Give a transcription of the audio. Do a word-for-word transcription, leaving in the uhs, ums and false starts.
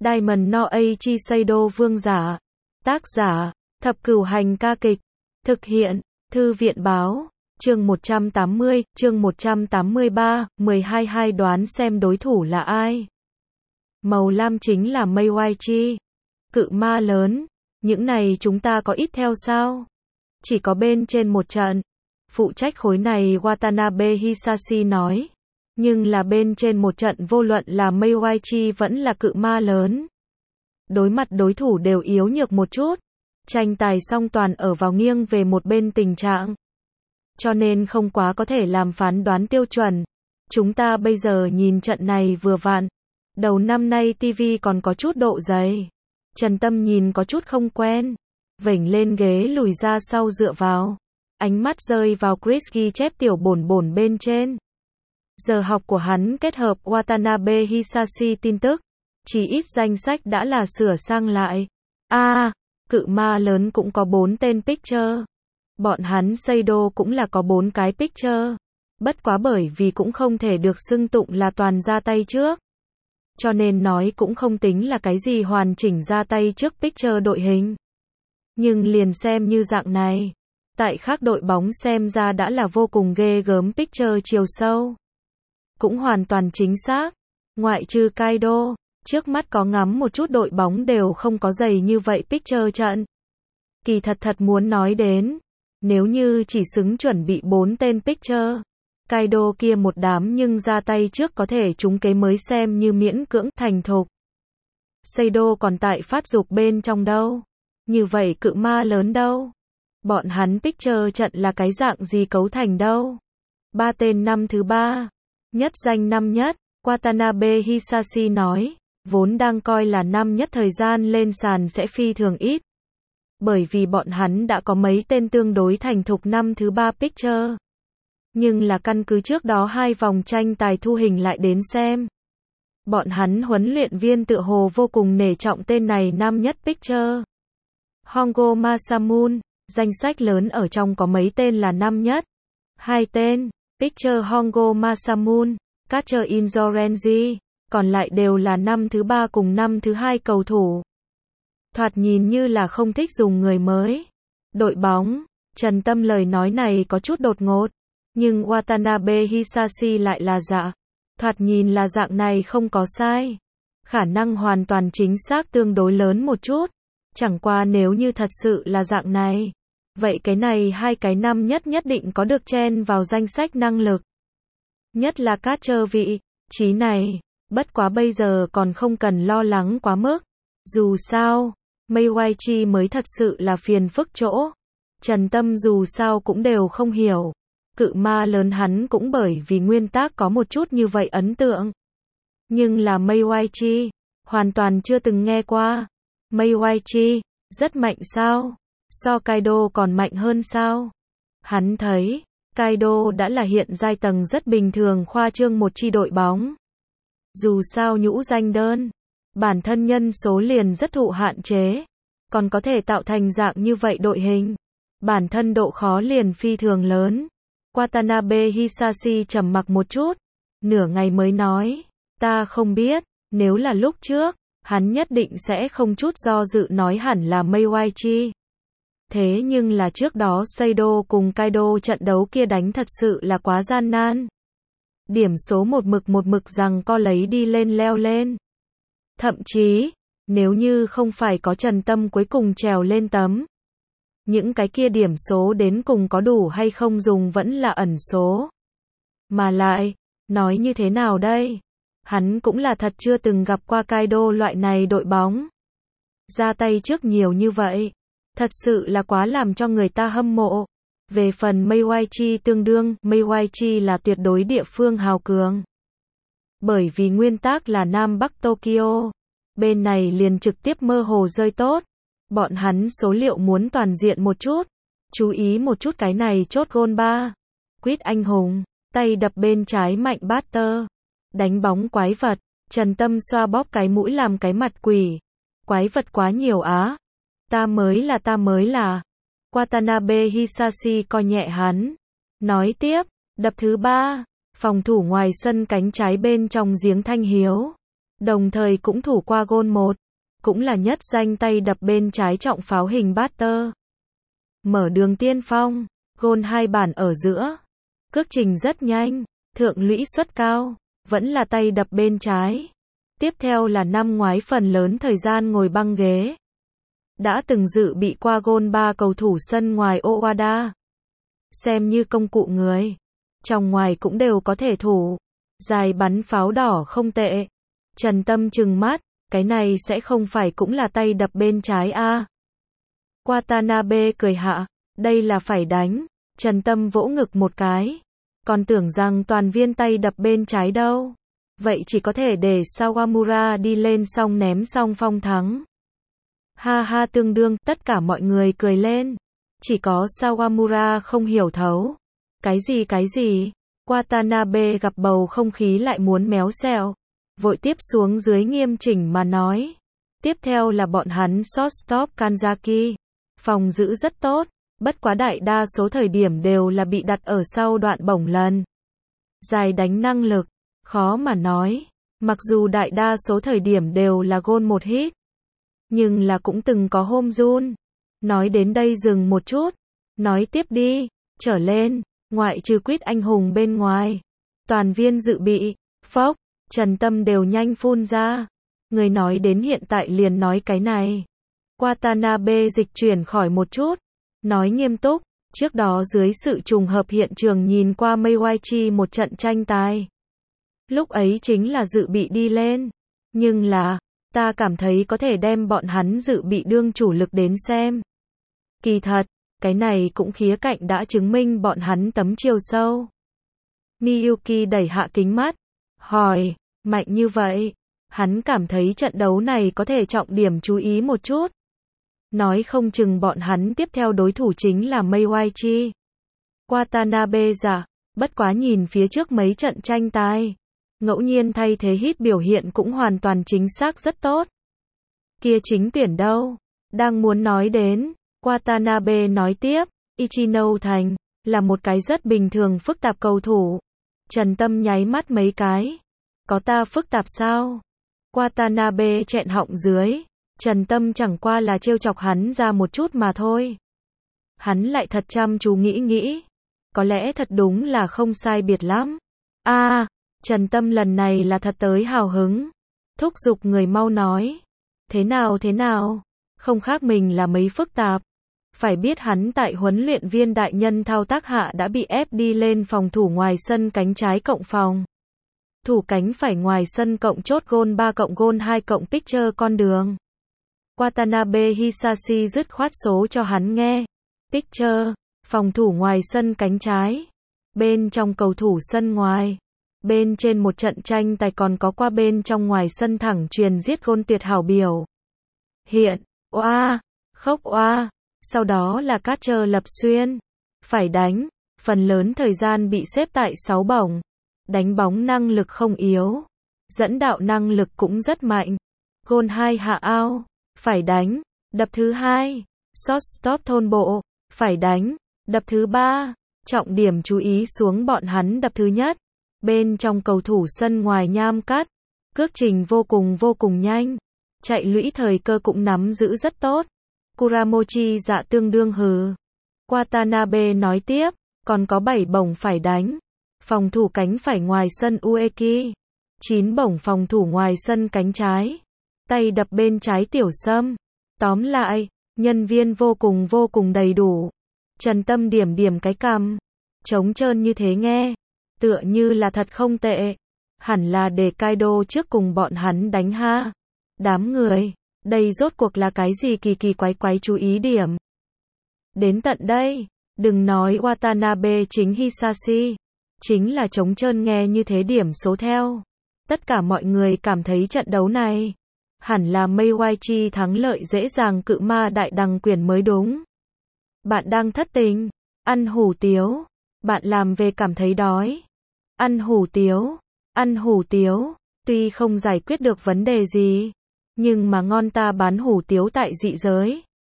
Diamond no Aichi Seido vương giả. Tác giả, Thập Cửu Hành ca kịch. Thực hiện, Thư viện Báo. Chương một trăm tám mươi, chương một trăm tám mươi ba, mười hai hai đoán xem đối thủ là ai. Màu lam chính là Meiwaichi. Cự ma lớn. Những này chúng ta có ít theo sao? Chỉ có bên trên một trận. Phụ trách khối này Watanabe Hisashi nói. Nhưng là bên trên một trận vô luận là Meiwaichi vẫn là cự ma lớn. Đối mặt đối thủ đều yếu nhược một chút. Tranh tài song toàn ở vào nghiêng về một bên tình trạng. Cho nên không quá có thể làm phán đoán tiêu chuẩn. Chúng ta bây giờ nhìn trận này vừa vặn. Đầu năm nay ti vi còn có chút độ dày. Trần Tâm nhìn có chút không quen. Vểnh lên ghế lùi ra sau dựa vào. Ánh mắt rơi vào Chris ghi chép tiểu bổn bổn bên trên. Giờ học của hắn kết hợp Watanabe Hisashi tin tức. Chỉ ít danh sách đã là sửa sang lại. A, à, cự ma lớn cũng có bốn tên picture. Bọn hắn Seido cũng là có bốn cái picture. Bất quá bởi vì cũng không thể được xưng tụng là toàn ra tay trước. Cho nên nói cũng không tính là cái gì hoàn chỉnh ra tay trước picture đội hình. Nhưng liền xem như dạng này. Tại khác đội bóng xem ra đã là vô cùng ghê gớm picture chiều sâu. Cũng hoàn toàn chính xác. Ngoại trừ Kaido, trước mắt có ngắm một chút đội bóng đều không có dày như vậy picture trận. Kỳ thật thật muốn nói đến. Nếu như chỉ xứng chuẩn bị bốn tên picture. Kaido kia một đám nhưng ra tay trước có thể trúng kế mới xem như miễn cưỡng thành thục. Seido còn tại phát dục bên trong đâu. Như vậy cự ma lớn đâu. Bọn hắn picture trận là cái dạng gì cấu thành đâu. Ba tên năm thứ ba. Nhất danh năm nhất. Watanabe Hisashi nói. Vốn đang coi là năm nhất thời gian lên sàn sẽ phi thường ít. Bởi vì bọn hắn đã có mấy tên tương đối thành thục năm thứ ba picture. Nhưng là căn cứ trước đó hai vòng tranh tài thu hình lại đến xem. Bọn hắn huấn luyện viên tựa hồ vô cùng nể trọng tên này năm nhất picture. Hongo Masamune, danh sách lớn ở trong có mấy tên là năm nhất. Hai tên, picture Hongo Masamune, catcher Inzorenji, còn lại đều là năm thứ ba cùng năm thứ hai cầu thủ. Thoạt nhìn như là không thích dùng người mới. Đội bóng, Trần Tâm lời nói này có chút đột ngột. Nhưng Watanabe Hisashi lại là dạ. Thoạt nhìn là dạng này không có sai. Khả năng hoàn toàn chính xác tương đối lớn một chút. Chẳng qua nếu như thật sự là dạng này. Vậy cái này hai cái năm nhất nhất định có được chen vào danh sách năng lực. Nhất là catcher vị trí này. Bất quá bây giờ còn không cần lo lắng quá mức. Dù sao, Meiwaichi mới thật sự là phiền phức chỗ. Trần Tâm dù sao cũng đều không hiểu. Cự ma lớn hắn cũng bởi vì nguyên tắc có một chút như vậy ấn tượng. Nhưng là Meiwaichi, hoàn toàn chưa từng nghe qua. Meiwaichi, rất mạnh sao? So Kaido còn mạnh hơn sao? Hắn thấy, Kaido đã là hiện giai tầng rất bình thường khoa trương một chi đội bóng. Dù sao nhũ danh đơn, bản thân nhân số liền rất thụ hạn chế. Còn có thể tạo thành dạng như vậy đội hình. Bản thân độ khó liền phi thường lớn. Watanabe Hisashi trầm mặc một chút, nửa ngày mới nói, ta không biết, nếu là lúc trước, hắn nhất định sẽ không chút do dự nói hẳn là Meiwaichi. Thế nhưng là trước đó Seido cùng Kaido trận đấu kia đánh thật sự là quá gian nan. Điểm số một mực một mực rằng co lấy đi lên leo lên. Thậm chí, nếu như không phải có Trần Tâm cuối cùng trèo lên tấm. Những cái kia điểm số đến cùng có đủ hay không dùng vẫn là ẩn số. Mà lại, nói như thế nào đây? Hắn cũng là thật chưa từng gặp qua Kaido loại này đội bóng. Ra tay trước nhiều như vậy. Thật sự là quá làm cho người ta hâm mộ. Về phần Meiwaichi tương đương, Meiwaichi là tuyệt đối địa phương hào cường. Bởi vì nguyên tắc là Nam Bắc Tokyo. Bên này liền trực tiếp mơ hồ rơi tốt. Bọn hắn số liệu muốn toàn diện một chút. Chú ý một chút cái này chốt gôn ba. Quýt anh hùng, tay đập bên trái mạnh batter. Đánh bóng quái vật, Trần Tâm xoa bóp cái mũi làm cái mặt quỷ. Quái vật quá nhiều á. Ta mới là ta mới là. Watanabe Hisashi coi nhẹ hắn. Nói tiếp, đập thứ ba. Phòng thủ ngoài sân cánh trái bên trong giếng Thanh Hiếu. đồng thời cũng thủ qua gôn một, cũng là nhất danh tay đập bên trái trọng pháo hình batter. Mở đường tiên phong, gôn hai bản ở giữa, cước trình rất nhanh, thượng lũy suất cao, vẫn là tay đập bên trái. Tiếp theo là năm ngoái phần lớn thời gian ngồi băng ghế. Đã từng dự bị qua gôn ba cầu thủ sân ngoài Owada. Xem như công cụ người. Trong ngoài cũng đều có thể thủ. Dài bắn pháo đỏ không tệ. Trần Tâm trừng mắt, cái này sẽ không phải cũng là tay đập bên trái a? Watanabe cười hạ, đây là phải đánh. Trần Tâm vỗ ngực một cái. Còn tưởng rằng toàn viên tay đập bên trái đâu. Vậy chỉ có thể để Sawamura đi lên xong ném xong phong thắng. Ha ha, tương đương, tất cả mọi người cười lên. Chỉ có Sawamura không hiểu thấu. Cái gì cái gì? Watanabe gặp bầu không khí lại muốn méo xẹo. Vội tiếp xuống dưới nghiêm chỉnh mà nói. Tiếp theo là bọn hắn shortstop Kanzaki. Phòng giữ rất tốt, bất quá đại đa số thời điểm đều là bị đặt ở sau đoạn bổng lần. Dài đánh năng lực, khó mà nói. Mặc dù đại đa số thời điểm đều là gôn một hit. Nhưng là cũng từng có home run. Nói đến đây dừng một chút. Nói tiếp đi, trở lên, ngoại trừ quýt anh hùng bên ngoài. Toàn viên dự bị, phốc, Trần Tâm đều nhanh phun ra. Người nói đến hiện tại liền nói cái này. Watanabe dịch chuyển khỏi một chút. Nói nghiêm túc, trước đó dưới sự trùng hợp hiện trường nhìn qua Meiwachi một trận tranh tài. Lúc ấy chính là dự bị đi lên. Nhưng là, ta cảm thấy có thể đem bọn hắn dự bị đương chủ lực đến xem. Kỳ thật, cái này cũng khía cạnh đã chứng minh bọn hắn tấm chiều sâu. Miyuki đẩy hạ kính mắt, hỏi, mạnh như vậy, hắn cảm thấy trận đấu này có thể trọng điểm chú ý một chút. Nói không chừng bọn hắn tiếp theo đối thủ chính là Meiwachi. Watanabe dạ, bất quá nhìn phía trước mấy trận tranh tài. Ngẫu nhiên thay thế hit biểu hiện cũng hoàn toàn chính xác rất tốt. Kia chính tuyển đâu? Đang muốn nói đến, Watanabe nói tiếp, Ichino Thành, là một cái rất bình thường phức tạp cầu thủ. Trần Tâm nháy mắt mấy cái. Có ta phức tạp sao? Watanabe chẹn họng dưới. Trần Tâm chẳng qua là trêu chọc hắn ra một chút mà thôi. Hắn lại thật chăm chú nghĩ nghĩ. Có lẽ thật đúng là không sai biệt lắm. A, à, Trần Tâm lần này là thật tới hào hứng. Thúc giục người mau nói. Thế nào thế nào? Không khác mình là mấy phức tạp. Phải biết hắn tại huấn luyện viên đại nhân thao tác hạ đã bị ép đi lên phòng thủ ngoài sân cánh trái cộng phòng. Thủ cánh phải ngoài sân cộng chốt gôn ba cộng gôn hai cộng pitcher con đường. Watanabe Hisashi dứt khoát số cho hắn nghe. Pitcher, phòng thủ ngoài sân cánh trái. Bên trong cầu thủ sân ngoài. Bên trên một trận tranh tài còn có qua bên trong ngoài sân thẳng truyền giết gôn tuyệt hảo biểu. Hiện, oa, khốc oa. Sau đó là catcher lập xuyên. Phải đánh, phần lớn thời gian bị xếp tại sáu bổng. Đánh bóng năng lực không yếu. Dẫn đạo năng lực cũng rất mạnh. Gôn hai hạ ao. Phải đánh, đập thứ hai. Shortstop thôn bộ. Phải đánh, đập thứ ba. Trọng điểm chú ý xuống bọn hắn đập thứ nhất. Bên trong cầu thủ sân ngoài nham cắt. Cước trình vô cùng vô cùng nhanh. Chạy lũy thời cơ cũng nắm giữ rất tốt. Kuramochi dạ tương đương hừ. Watanabe nói tiếp, còn có bảy bổng phải đánh. Phòng thủ cánh phải ngoài sân Ueki. chín bổng phòng thủ ngoài sân cánh trái. Tay đập bên trái tiểu sâm. Tóm lại, nhân viên vô cùng vô cùng đầy đủ. Trần Tâm điểm điểm cái cằm. Trống trơn như thế nghe. Tựa như là thật không tệ. Hẳn là để Kaido trước cùng bọn hắn đánh ha. Đám người, đây rốt cuộc là cái gì kỳ kỳ quái quái chú ý điểm. Đến tận đây, đừng nói Watanabe chính Hisashi. Chính là trống trơn nghe như thế điểm số theo. Tất cả mọi người cảm thấy trận đấu này. Hẳn là Meiwachi thắng lợi dễ dàng cự ma đại đằng quyền mới đúng. Bạn đang thất tình. Ăn hủ tiếu. Bạn làm về cảm thấy đói. Ăn hủ tiếu. Ăn hủ tiếu. Tuy không giải quyết được vấn đề gì. Nhưng mà ngon ta bán hủ tiếu tại dị giới.